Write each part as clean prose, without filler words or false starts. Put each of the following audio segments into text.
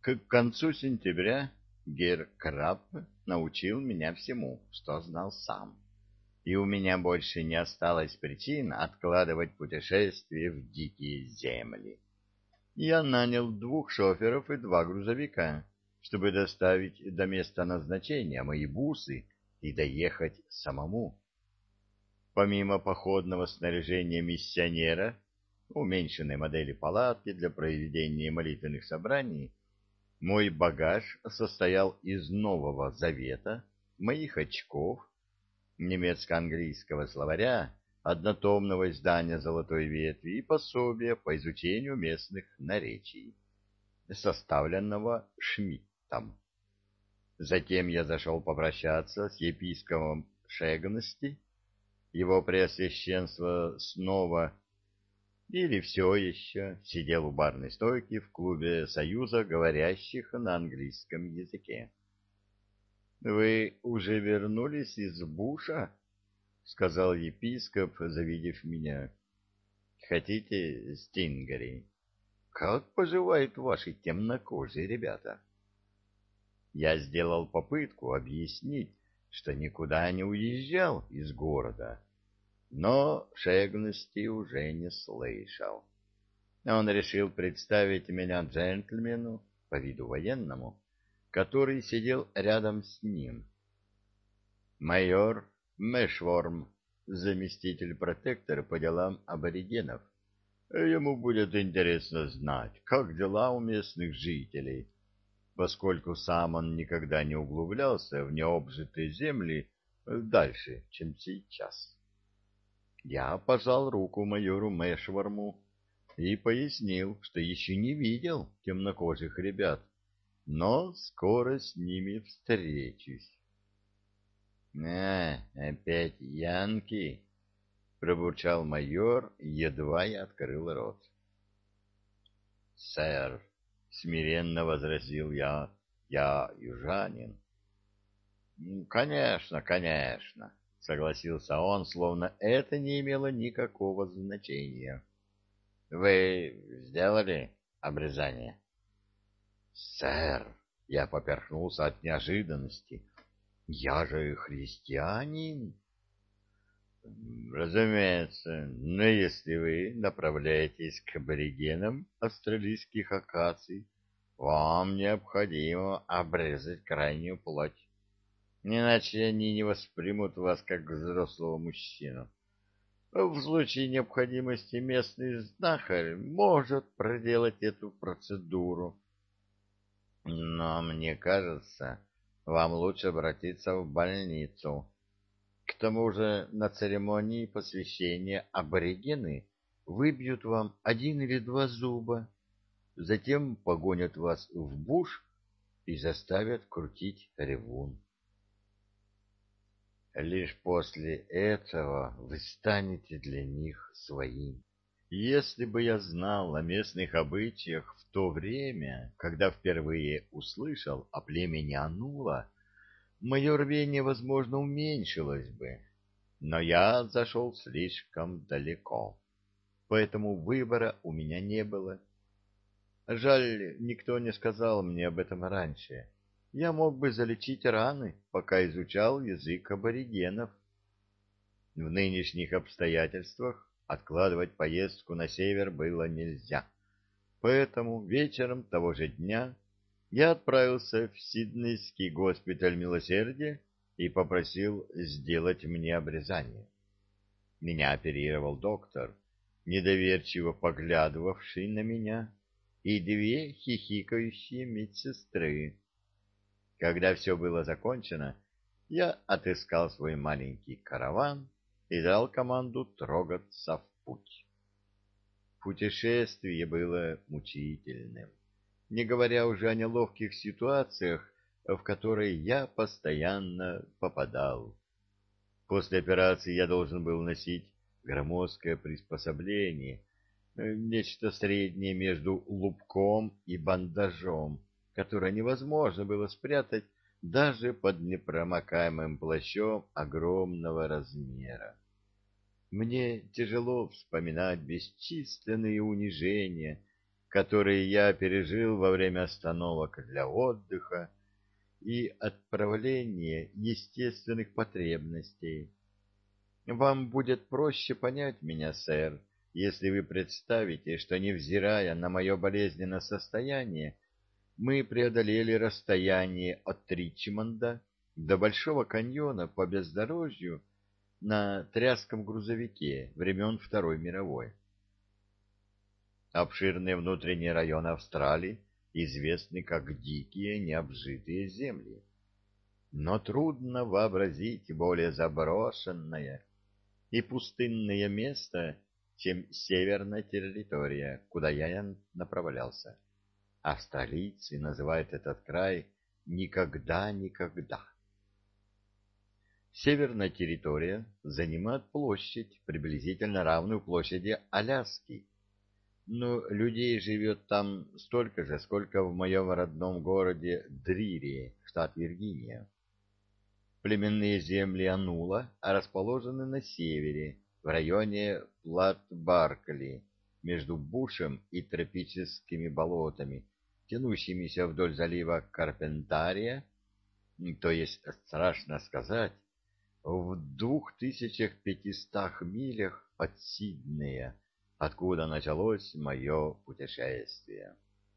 К концу сентября Герр Краб научил меня всему, что знал сам, и у меня больше не осталось причин откладывать путешествие в дикие земли. Я нанял 2 шоферов и 2 грузовика, чтобы доставить до места назначения мои бусы и доехать самому. Помимо походного снаряжения миссионера, уменьшенной модели палатки для проведения молитвенных собраний, мой багаж состоял из Нового Завета, моих очков, немецко-английского словаря, однотомного издания «Золотой ветви» и пособия по изучению местных наречий, составленного Шмидтом. Затем я зашел попрощаться с епископом Шегности, его преосвященство снова или все еще сидел у барной стойки в клубе Союза говорящих на английском языке. — Вы уже вернулись из буша? — сказал епископ, завидев меня. — Хотите стингери? Как поживают ваши темнокожие ребята? Я сделал попытку объяснить, что никуда не уезжал из города, но Шегности уже не слышал. Он решил представить меня джентльмену, по виду военному, который сидел рядом с ним. Майор Мэшворм, заместитель протектора по делам аборигенов. Ему будет интересно знать, как дела у местных жителей, поскольку сам он никогда не углублялся в необжитые земли дальше, чем сейчас. Я пожал руку майору Мэшворму и пояснил, что еще не видел темнокожих ребят, но скоро с ними встречусь. Опять янки!» — пробурчал майор, едва я открыл рот. «Сэр», — смиренно возразил я южанин. «Конечно, конечно», — согласился он, словно это не имело никакого значения. «Вы сделали обрезание?» «Сэр», — я поперхнулся от неожиданности, — «я же христианин». «Разумеется, но если вы направляетесь к аборигенам австралийских акаций, вам необходимо обрезать крайнюю плоть, иначе они не воспримут вас как взрослого мужчину. В случае необходимости местный знахарь может проделать эту процедуру. Но мне кажется, вам лучше обратиться в больницу. К тому же на церемонии посвящения аборигены выбьют вам 1 или 2 зуба, затем погонят вас в буш и заставят крутить ревун. Лишь после этого вы станете для них своим. Если бы я знал о местных обычаях в то время, когда впервые услышал о племени Анула, мое рвение, возможно, уменьшилось бы. Но я зашел слишком далеко, поэтому выбора у меня не было. Жаль, никто не сказал мне об этом раньше. Я мог бы залечить раны, пока изучал язык аборигенов. В нынешних обстоятельствах откладывать поездку на север было нельзя, поэтому вечером того же дня я отправился в Сиднейский госпиталь милосердия и попросил сделать мне обрезание. Меня оперировал доктор, недоверчиво поглядывавший на меня, и 2 хихикающие медсестры. Когда все было закончено, я отыскал свой маленький караван и дал команду трогаться в путь. Путешествие было мучительным, не говоря уже о неловких ситуациях, в которые я постоянно попадал. После операции я должен был носить громоздкое приспособление, нечто среднее между лупком и бандажом, которое невозможно было спрятать даже под непромокаемым плащом огромного размера. Мне тяжело вспоминать бесчисленные унижения, которые я пережил во время остановок для отдыха и отправления естественных потребностей. Вам будет проще понять меня, сэр, если вы представите, что, невзирая на мое болезненное состояние, мы преодолели расстояние от Ричмонда до Большого каньона по бездорожью на тряском грузовике времен Второй мировой. Обширные внутренние районы Австралии известны как дикие необжитые земли. Но трудно вообразить более заброшенное и пустынное место, чем северная территория, куда я направлялся. Австралийцы называют этот край «никогда-никогда». Северная территория занимает площадь, приблизительно равную площади Аляски, но людей живет там столько же, сколько в моем родном городе Дрири, штат Виргиния. Племенные земли Анула расположены на севере, в районе Плат-Баркли, между Бушем и тропическими болотами, тянущимися вдоль залива Карпентария, то есть, страшно сказать, в 2500 милях от Сиднея, откуда началось мое путешествие.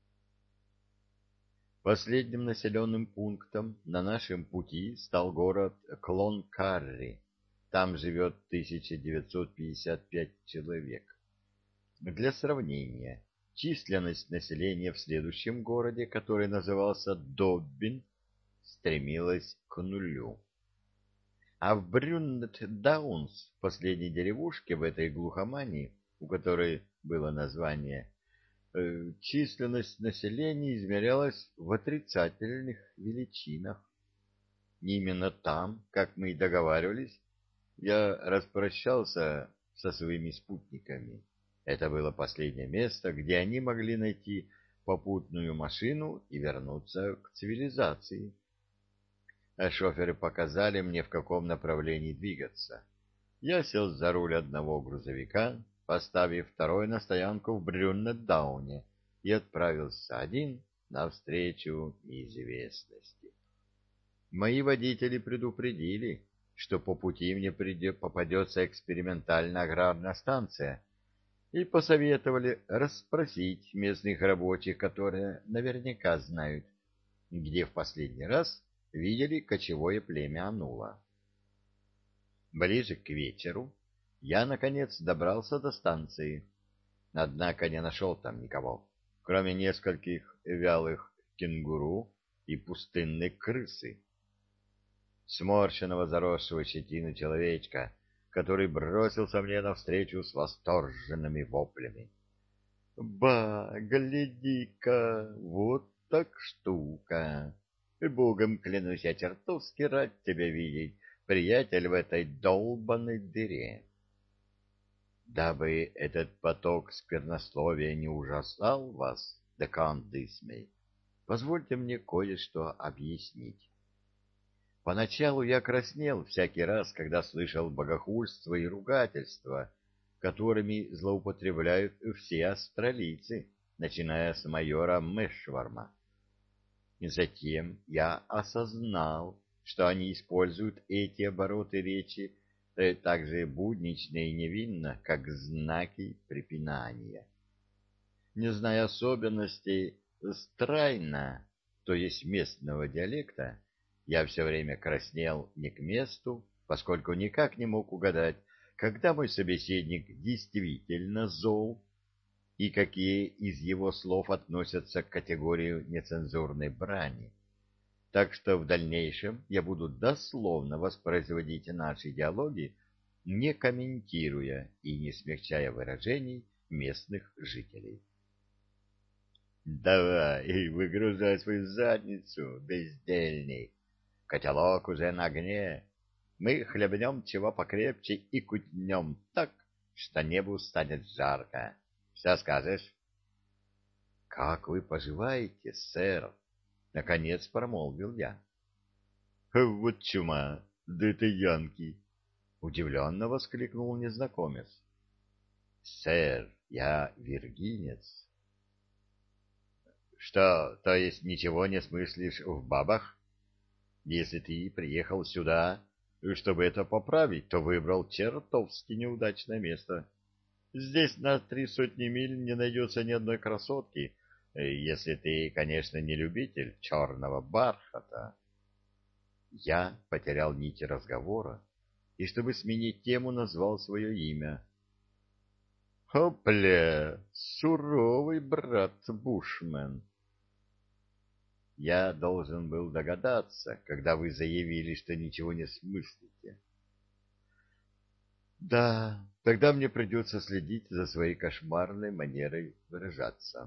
Последним населенным пунктом на нашем пути стал город Клонкарри. Там живет 1955 человек. Для сравнения, численность населения в следующем городе, который назывался Доббин, стремилась к нулю. А в Брюннет-Даунс, последней деревушке в этой глухомании, у которой было название, численность населения измерялась в отрицательных величинах. Именно там, как мы и договаривались, я распрощался со своими спутниками. Это было последнее место, где они могли найти попутную машину и вернуться к цивилизации. А шоферы показали мне, в каком направлении двигаться. Я сел за руль одного грузовика, поставив второй на стоянку в Брюннет-Дауне, и отправился один навстречу неизвестности. Мои водители предупредили, что по пути мне попадется экспериментальная аграрная станция, и посоветовали расспросить местных рабочих, которые наверняка знают, где в последний раз видели кочевое племя Анула. Ближе к вечеру я, наконец, добрался до станции, однако не нашел там никого, кроме нескольких вялых кенгуру и пустынной крысы. Сморщенного, заросшего щетину человечка, который бросился мне навстречу с восторженными воплями. «Ба, гляди-ка, вот так штука! Богом клянусь, я чертовски рад тебя видеть, приятель, в этой долбанной дыре!» Дабы этот поток сквернословия не ужасал вас, декан Дисмей, позвольте мне кое-что объяснить. Поначалу я краснел всякий раз, когда слышал богохульство и ругательства, которыми злоупотребляют все австралийцы, начиная с майора Мэшварма. И затем я осознал, что они используют эти обороты речи так же буднично и невинно, как знаки препинания. Не зная особенностей страйна, то есть местного диалекта, я все время краснел не к месту, поскольку никак не мог угадать, когда мой собеседник действительно зол и какие из его слов относятся к категории нецензурной брани. Так что в дальнейшем я буду дословно воспроизводить наши диалоги, не комментируя и не смягчая выражений местных жителей. «Давай, выгружай свою задницу, бездельник. Котелок уже на огне. Мы хлебнем чего покрепче и кутнем так, что небу станет жарко. Что скажешь?» «Как вы поживаете, сэр?» — наконец промолвил я. «Вот чума, да это янки!» — удивленно воскликнул незнакомец. «Сэр, я виргинец». Что, то есть ничего не смыслишь в бабах? Если ты приехал сюда, чтобы это поправить, то выбрал чертовски неудачное место. Здесь на 300 миль не найдется ни одной красотки, если ты, конечно, не любитель черного бархата. Я потерял нить разговора и, чтобы сменить тему, назвал свое имя. Хопля, суровый брат Бушмен. Я должен был догадаться, когда вы заявили, что ничего не смыслите. Да, тогда мне придется следить за своей кошмарной манерой выражаться.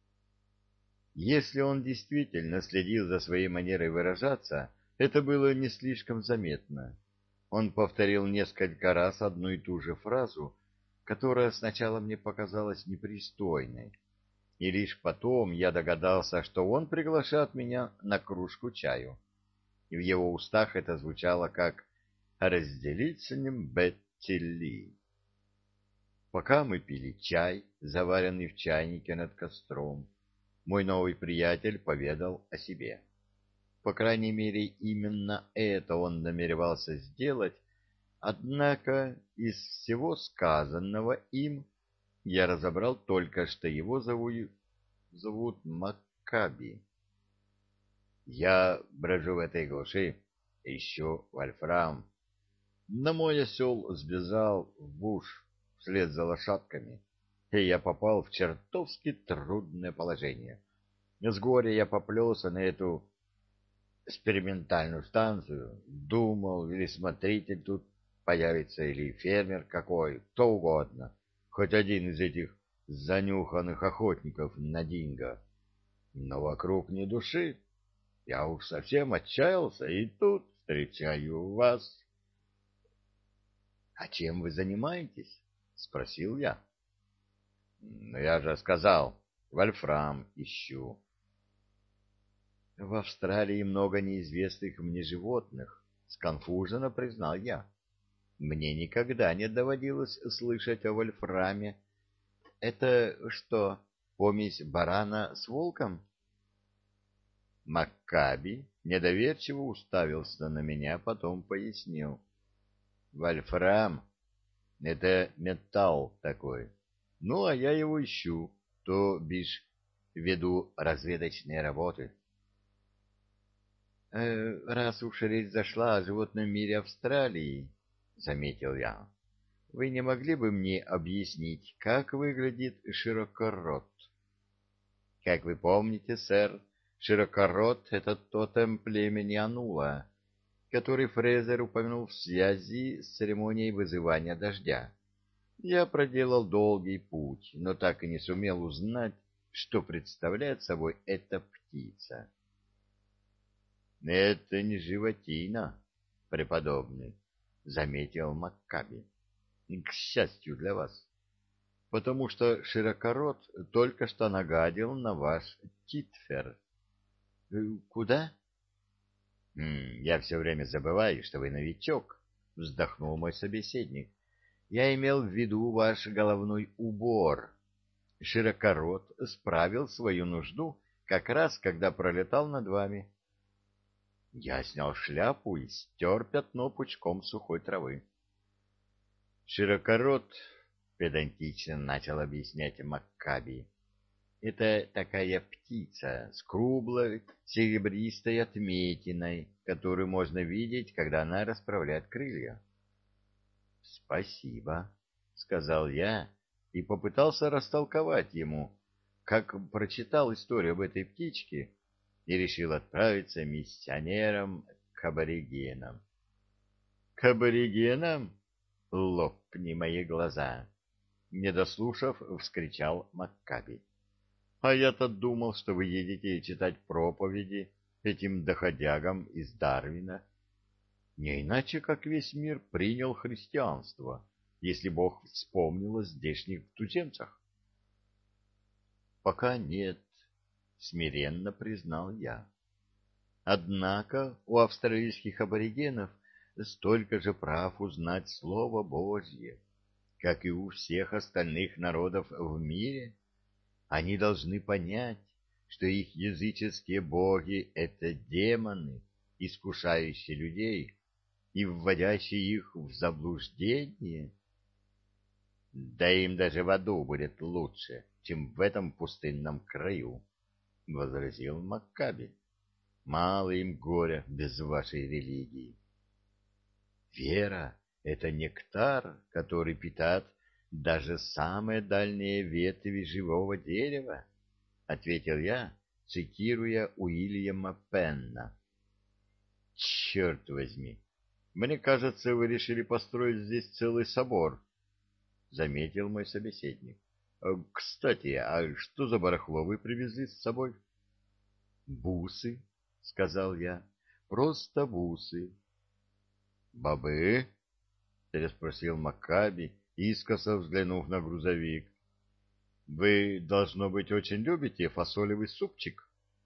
Если он действительно следил за своей манерой выражаться, это было не слишком заметно. Он повторил несколько раз одну и ту же фразу, которая сначала мне показалась непристойной, и лишь потом я догадался, что он приглашает меня на кружку чаю. И в его устах это звучало как «разделить с ним Бетти Ли». Пока мы пили чай, заваренный в чайнике над костром, мой новый приятель поведал о себе. По крайней мере, именно это он намеревался сделать, однако из всего сказанного им я разобрал только, что его зовут Маккаби. Я брожу в этой глуши, ищу вольфрам. Но мой осел сбежал в буш вслед за лошадками, и я попал в чертовски трудное положение. С горя я поплелся на эту экспериментальную станцию, думал, или смотритель тут появится, или фермер какой, кто угодно, хоть один из этих занюханных охотников на динго. Но вокруг ни души. Я уж совсем отчаялся, и тут встречаю вас. — А чем вы занимаетесь? — спросил я. — Я же сказал, вольфрам ищу. — В Австралии много неизвестных мне животных, — сконфуженно признал я. Мне никогда не доводилось слышать о вольфраме. Это что, помесь барана с волком? Маккаби недоверчиво уставился на меня, потом пояснил. Вольфрам — это металл такой. Ну, а я его ищу, то бишь веду разведочные работы. Раз уж речь зашла о животном мире Австралии, — заметил я, — вы не могли бы мне объяснить, как выглядит широкорот? Как вы помните, сэр, широкорот — это тотем племени Анула, который Фрезер упомянул в связи с церемонией вызывания дождя. Я проделал долгий путь, но так и не сумел узнать, что представляет собой эта птица. — Это не животина, преподобный, — заметил Маккаби. — К счастью для вас, потому что широкорот только что нагадил на ваш Титфер. — Куда? — Я все время забываю, что вы новичок, — вздохнул мой собеседник. — Я имел в виду ваш головной убор. Широкорот справил свою нужду как раз, когда пролетал над вами. Я снял шляпу и стер пятно пучком сухой травы. Широкорот, педантично начал объяснять Маккаби, это такая птица с круглой серебристой отметиной, которую можно видеть, когда она расправляет крылья. — Спасибо, — сказал я и попытался растолковать ему, как прочитал историю об этой птичке и решил отправиться миссионером к аборигенам. — К аборигенам? Лопни мои глаза! Не дослушав, вскричал Маккаби. — А я-то думал, что вы едете читать проповеди этим доходягам из Дарвина. Не иначе, как весь мир принял христианство, если Бог вспомнил о здешних туземцах. — Пока нет, — смиренно признал я. Однако у австралийских аборигенов столько же прав узнать Слово Божье, как и у всех остальных народов в мире. Они должны понять, что их языческие боги — это демоны, искушающие людей и вводящие их в заблуждение. Да им даже в аду будет лучше, чем в этом пустынном краю, — возразил Маккаби. Мало им горя без вашей религии. Вера — это нектар, который питает даже самые дальние ветви живого дерева, — ответил я, цитируя Уильяма Пенна. — Черт возьми! Мне кажется, вы решили построить здесь целый собор, — заметил мой собеседник. — Кстати, а что за барахло вы привезли с собой? — Бусы, — сказал я, — просто бусы. — Бобы? — переспросил Маккаби, искоса взглянув на грузовик. — Вы, должно быть, очень любите фасолевый супчик?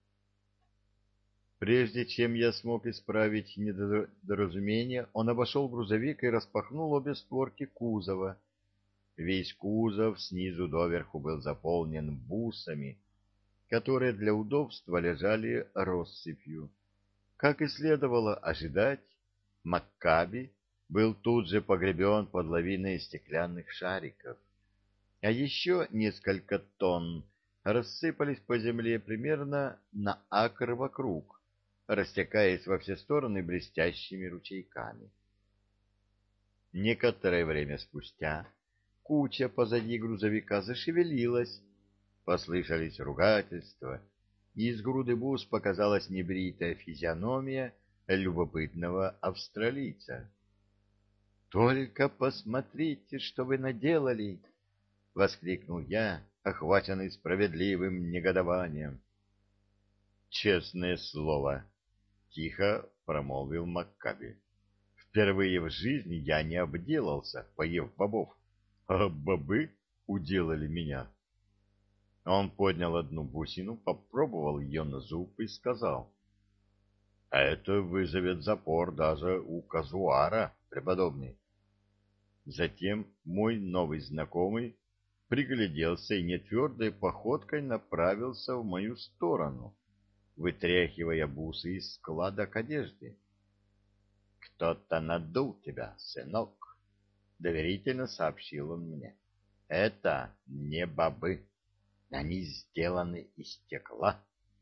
Прежде чем я смог исправить недоразумение, он обошел грузовик и распахнул обе створки кузова. Весь кузов снизу доверху был заполнен бусами, которые для удобства лежали россыпью. Как и следовало ожидать, Маккаби был тут же погребен под лавиной стеклянных шариков, а еще несколько тонн рассыпались по земле примерно на акр вокруг, растекаясь во все стороны блестящими ручейками. Некоторое время спустя куча позади грузовика зашевелилась, послышались ругательства, и из груды бус показалась небритая физиономия любопытного австралийца. «Только посмотрите, что вы наделали!» — воскликнул я, охваченный справедливым негодованием. «Честное слово!» — тихо промолвил Маккаби. «Впервые в жизни я не обделался, поев бобов, а бобы уделали меня». Он поднял одну бусину, попробовал ее на зуб и сказал: — А это вызовет запор даже у казуара, преподобный. Затем мой новый знакомый пригляделся и нетвердой походкой направился в мою сторону, вытряхивая бусы из складок одежды. — Кто-то надул тебя, сынок, — доверительно сообщил он мне. — Это не бобы. Они сделаны из стекла.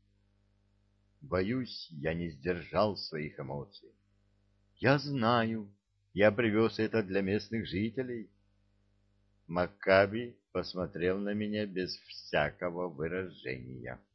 Боюсь, я не сдержал своих эмоций. Я знаю, я привез это для местных жителей. Маккаби посмотрел на меня без всякого выражения.